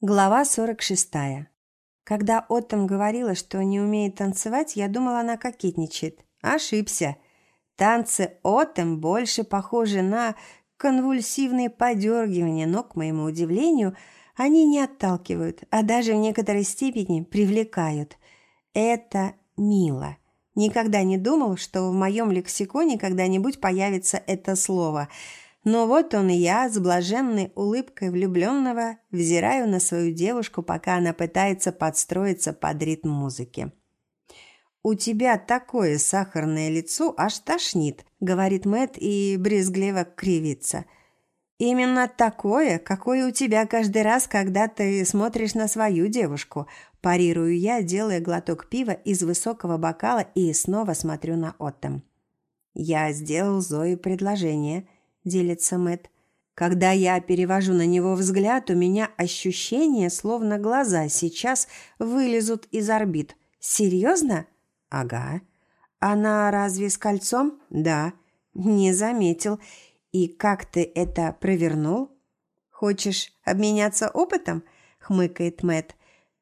Глава 46. Когда Оттом говорила, что не умеет танцевать, я думала, она кокетничает. Ошибся. Танцы Оттом больше похожи на конвульсивные подергивания, но, к моему удивлению, они не отталкивают, а даже в некоторой степени привлекают. Это мило. Никогда не думал, что в моем лексиконе когда-нибудь появится это слово – но вот он и я, с блаженной улыбкой влюбленного, взираю на свою девушку, пока она пытается подстроиться под ритм музыки. «У тебя такое сахарное лицо, аж тошнит», — говорит Мэтт и брезгливо кривится. «Именно такое, какое у тебя каждый раз, когда ты смотришь на свою девушку», – парирую я, делая глоток пива из высокого бокала и снова смотрю на Оттом. «Я сделал Зое предложение», – делится Мэтт. Когда я перевожу на него взгляд, у меня ощущение, словно глаза сейчас вылезут из орбит. Серьезно? Ага. Она разве с кольцом? Да. Не заметил. И как ты это провернул? Хочешь обменяться опытом? Хмыкает Мэтт.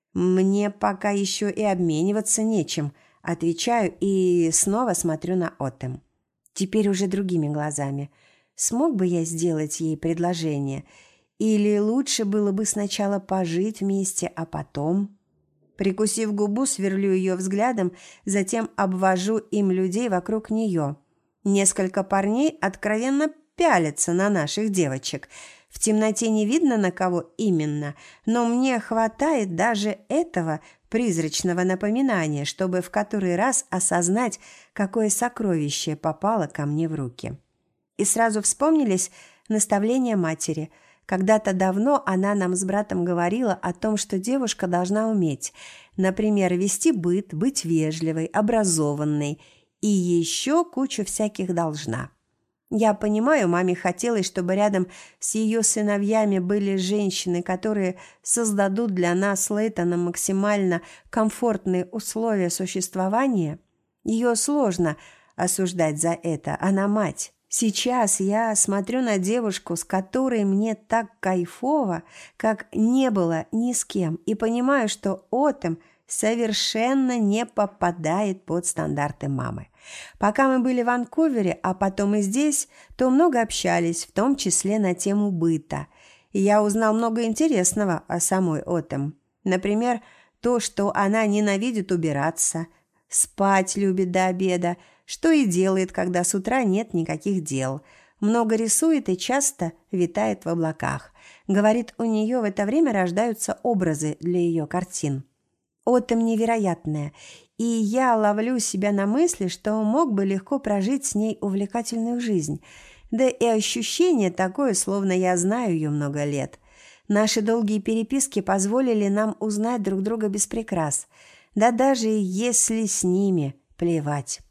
Мне пока еще и обмениваться нечем. Отвечаю и снова смотрю на Оттом. Теперь уже другими глазами. Смог бы я сделать ей предложение? Или лучше было бы сначала пожить вместе, а потом? Прикусив губу, сверлю ее взглядом, затем обвожу им людей вокруг нее. Несколько парней откровенно пялятся на наших девочек. В темноте не видно, на кого именно, но мне хватает даже этого призрачного напоминания, чтобы в который раз осознать, какое сокровище попало ко мне в руки. И сразу вспомнились наставления матери. Когда-то давно она нам с братом говорила о том, что девушка должна уметь, например, вести быт, быть вежливой, образованной и еще кучу всяких должна. Я понимаю, маме хотелось, чтобы рядом с ее сыновьями были женщины, которые создадут для нас с Лейтоном максимально комфортные условия существования. Ее сложно осуждать за это, она мать. Сейчас я смотрю на девушку, с которой мне так кайфово, как не было ни с кем, и понимаю, что Оттом совершенно не попадает под стандарты мамы. Пока мы были в Ванкувере, а потом и здесь, то много общались, в том числе на тему быта. И я узнал много интересного о самой Оттом. Например, то, что она ненавидит убираться, спать любит до обеда, что и делает, когда с утра нет никаких дел. Много рисует и часто витает в облаках. Говорит, у нее в это время рождаются образы для ее картин. Оттом невероятная, и я ловлю себя на мысли, что мог бы легко прожить с ней увлекательную жизнь. Да и ощущение такое, словно я знаю ее много лет. Наши долгие переписки позволили нам узнать друг друга без прикрас. Да даже если с ними плевать.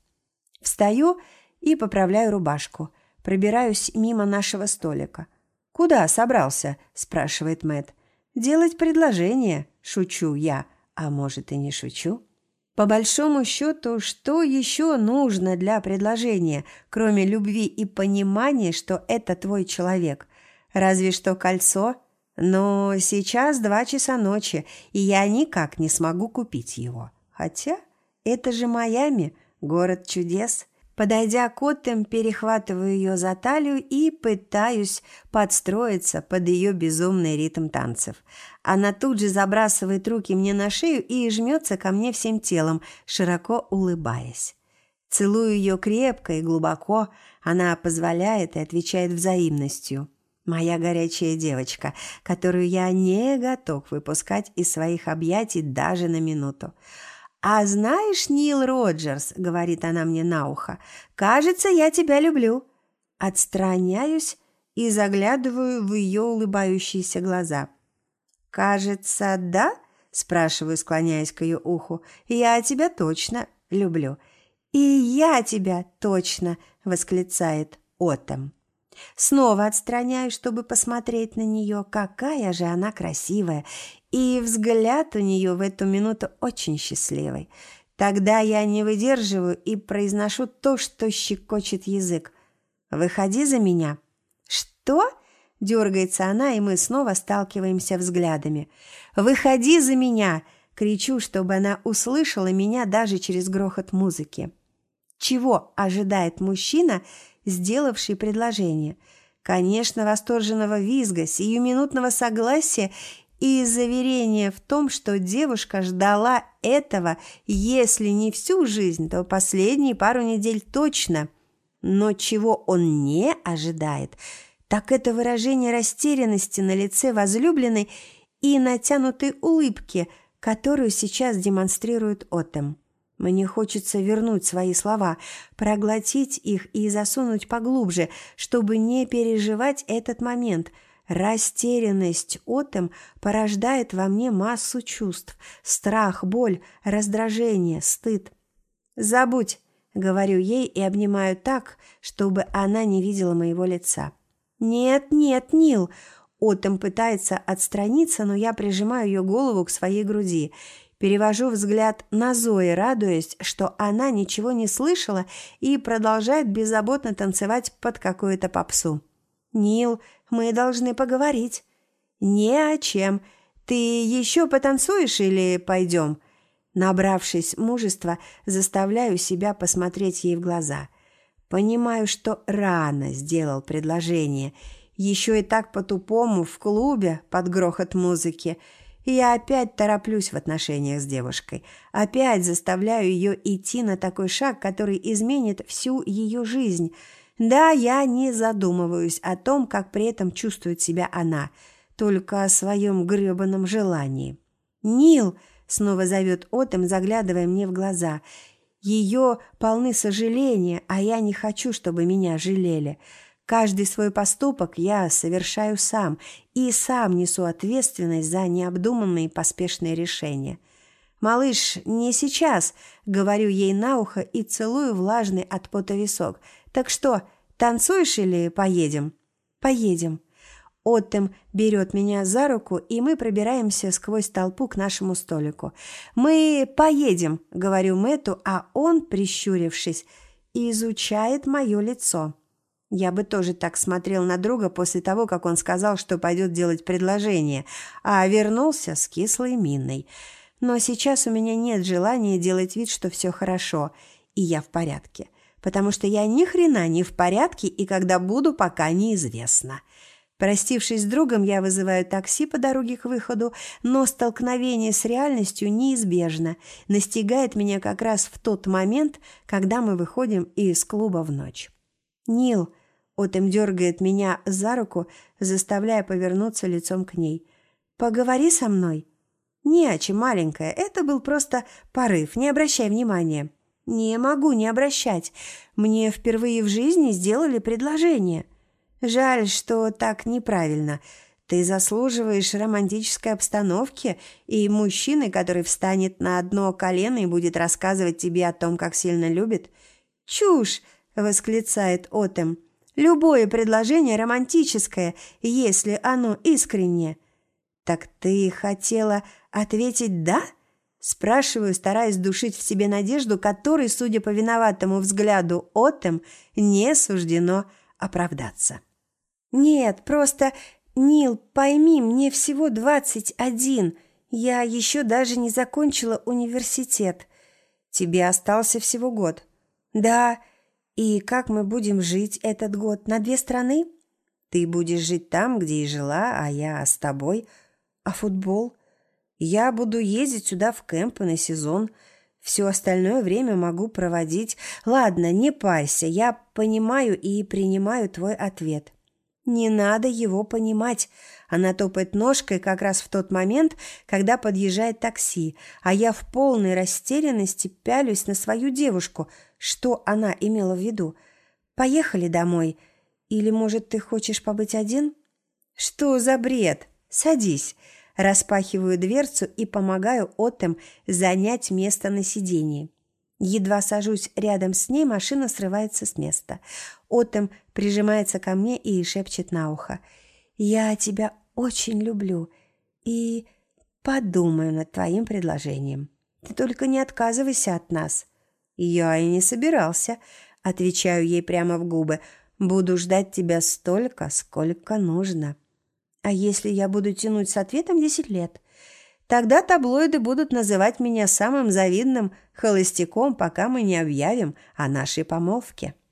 Встаю и поправляю рубашку. Пробираюсь мимо нашего столика. «Куда собрался?» – спрашивает Мэтт. «Делать предложение», – шучу я. А может, и не шучу? По большому счету, что еще нужно для предложения, кроме любви и понимания, что это твой человек? Разве что кольцо? Но сейчас 2 часа ночи, и я никак не смогу купить его. Хотя это же Майами, город чудес. Подойдя к Оттом, перехватываю ее за талию и пытаюсь подстроиться под ее безумный ритм танцев. Она тут же забрасывает руки мне на шею и жмется ко мне всем телом, широко улыбаясь. Целую ее крепко и глубоко, она позволяет и отвечает взаимностью. Моя горячая девочка, которую я не готов выпускать из своих объятий даже на минуту. «А знаешь, Нил Роджерс, — говорит она мне на ухо, — кажется, я тебя люблю». Отстраняюсь и заглядываю в ее улыбающиеся глаза. «Кажется, да?» – спрашиваю, склоняясь к ее уху. «Я тебя точно люблю». «И я тебя точно!» – восклицает Оттом. Снова отстраняюсь, чтобы посмотреть на нее. Какая же она красивая! И взгляд у нее в эту минуту очень счастливый. Тогда я не выдерживаю и произношу то, что щекочет язык. «Выходи за меня». «Что?» – Дергается она, и мы снова сталкиваемся взглядами. «Выходи за меня!» – кричу, чтобы она услышала меня даже через грохот музыки. Чего ожидает мужчина, сделавший предложение? Конечно, восторженного визга, сиюминутного согласия и заверения в том, что девушка ждала этого, если не всю жизнь, то последние пару недель точно. Но чего он не ожидает, так это выражение растерянности на лице возлюбленной и натянутой улыбки, которую сейчас демонстрирует Отем. Мне хочется вернуть свои слова, проглотить их и засунуть поглубже, чтобы не переживать этот момент. Растерянность Отем порождает во мне массу чувств: страх, боль, раздражение, стыд. «Забудь», — говорю ей и обнимаю так, чтобы она не видела моего лица. «Нет, нет, Нил!» Отем пытается отстраниться, но я прижимаю ее голову к своей груди. Перевожу взгляд на Зои, радуясь, что она ничего не слышала и продолжает беззаботно танцевать под какую-то попсу. «Нил, мы должны поговорить». «Не о чем. Ты еще потанцуешь или пойдем?» Набравшись мужества, заставляю себя посмотреть ей в глаза. Понимаю, что рано сделал предложение. Еще и так по-тупому в клубе под грохот музыки. Я опять тороплюсь в отношениях с девушкой. Опять заставляю ее идти на такой шаг, который изменит всю ее жизнь. Да, я не задумываюсь о том, как при этом чувствует себя она, только о своем гребаном желании. «Нил!» – снова зовет Отем, заглядывая мне в глаза. Ее полны сожаления, а я не хочу, чтобы меня жалели. Каждый свой поступок я совершаю сам и сам несу ответственность за необдуманные поспешные решения. «Малыш, не сейчас», — говорю ей на ухо и целую влажный от пота висок. «Так что, танцуешь или поедем?» «Поедем». Отем берет меня за руку, и мы пробираемся сквозь толпу к нашему столику. «Мы поедем», — говорю Мэтту, а он, прищурившись, изучает мое лицо. Я бы тоже так смотрел на друга после того, как он сказал, что пойдет делать предложение, а вернулся с кислой миной. Но сейчас у меня нет желания делать вид, что все хорошо, и я в порядке, потому что я ни хрена не в порядке, и когда буду, пока неизвестно. Простившись с другом, я вызываю такси по дороге к выходу, но столкновение с реальностью неизбежно, настигает меня как раз в тот момент, когда мы выходим из клуба в ночь. «Нил», — Отем дергает меня за руку, заставляя повернуться лицом к ней. «Поговори со мной». «Не о чем, маленькая, это был просто порыв, не обращай внимания». «Не могу не обращать. Мне впервые в жизни сделали предложение». «Жаль, что так неправильно. Ты заслуживаешь романтической обстановки и мужчины, который встанет на одно колено и будет рассказывать тебе о том, как сильно любит». «Чушь!» – восклицает Отем. «Любое предложение романтическое, если оно искреннее». «Так ты хотела ответить «да»?» Спрашиваю, стараясь душить в себе надежду, которой, судя по виноватому взгляду Отем, не суждено оправдаться. «Нет, просто, Нил, пойми, мне всего 21. Я еще даже не закончила университет. Тебе остался всего год». «Да. И как мы будем жить этот год? На 2 страны?» «Ты будешь жить там, где и жила, а я с тобой. А футбол? Я буду ездить сюда в кемпы на сезон. Все остальное время могу проводить. Ладно, не парься, я понимаю и принимаю твой ответ». «Не надо его понимать». Она топает ножкой как раз в тот момент, когда подъезжает такси, а я в полной растерянности пялюсь на свою девушку. Что она имела в виду? «Поехали домой. Или, может, ты хочешь побыть один?» «Что за бред? Садись». Распахиваю дверцу и помогаю Отем занять место на сиденье. Едва сажусь рядом с ней, машина срывается с места. Отем прижимается ко мне и шепчет на ухо: «Я тебя очень люблю и подумаю над твоим предложением. Ты только не отказывайся от нас». «Я и не собирался», — отвечаю ей прямо в губы. Буду ждать тебя столько, сколько нужно. А если я буду тянуть с ответом 10 лет? Тогда таблоиды будут называть меня самым завидным холостяком, пока мы не объявим о нашей помолвке.